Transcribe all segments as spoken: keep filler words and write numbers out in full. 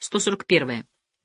сто сорок первое.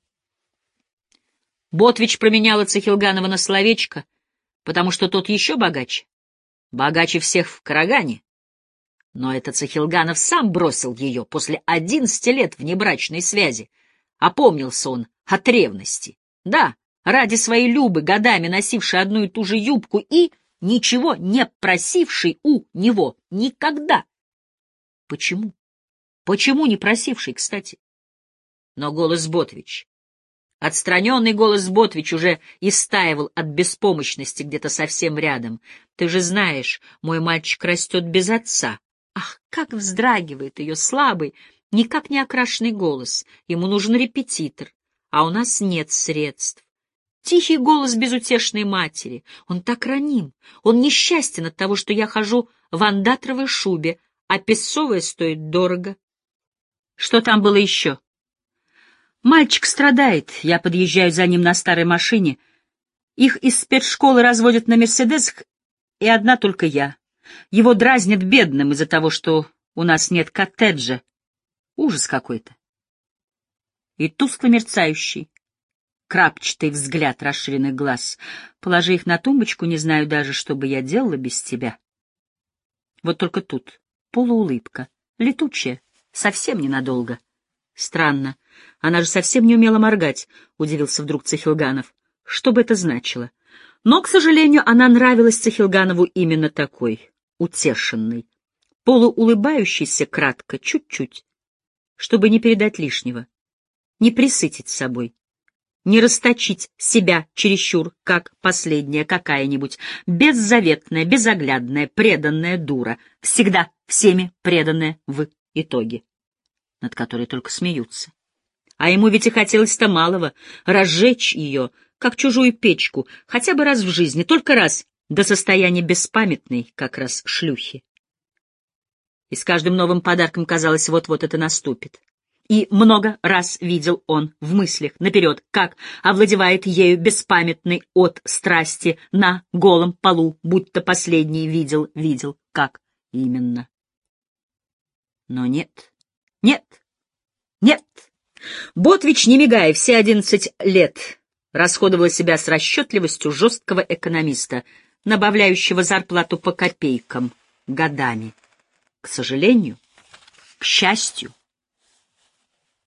Ботвич променяла Цехилганова на словечко, потому что тот еще богаче. Богаче всех в Карагане. Но это Цехилганов сам бросил ее после одиннадцати лет внебрачной связи. Опомнился он от ревности. Да, ради своей Любы, годами носившей одну и ту же юбку и ничего не просившей у него никогда. Почему? Почему не просивший, кстати? Но голос Ботвич, отстраненный голос Ботвич уже истаивал от беспомощности где-то совсем рядом. Ты же знаешь, мой мальчик растет без отца. Ах, как вздрагивает ее слабый, никак не окрашенный голос. Ему нужен репетитор, а у нас нет средств. Тихий голос безутешной матери. Он так раним, он несчастен от того, что я хожу в андатровой шубе, а песцовая стоит дорого. Что там было еще? Мальчик страдает, я подъезжаю за ним на старой машине. Их из спецшколы разводят на «Мерседесах», и одна только я. Его дразнят бедным из-за того, что у нас нет коттеджа. Ужас какой-то. И тускло мерцающий, крапчатый взгляд расширенных глаз. Положи их на тумбочку, не знаю даже, что бы я делала без тебя. Вот только тут полуулыбка, летучая, совсем ненадолго. Странно, она же совсем не умела моргать, удивился вдруг Цехилганов. Что бы это значило? Но, к сожалению, она нравилась Цехилганову именно такой, утешенной, полуулыбающейся кратко, чуть-чуть, чтобы не передать лишнего, не присытить собой, не расточить себя чересчур, как последняя какая-нибудь беззаветная, безоглядная, преданная дура, всегда всеми преданная в итоге, над которой только смеются. А ему ведь и хотелось-то малого — разжечь ее, как чужую печку, хотя бы раз в жизни, только раз, до состояния беспамятной, как раз шлюхи. И с каждым новым подарком, казалось, вот-вот это наступит. И много раз видел он в мыслях наперед, как овладевает ею беспамятный от страсти на голом полу, будто последний видел, видел, как именно. Но нет, нет, нет. Ботвич, не мигая, все одиннадцать лет расходовала себя с расчетливостью жесткого экономиста, набавляющего зарплату по копейкам годами. К сожалению, к счастью,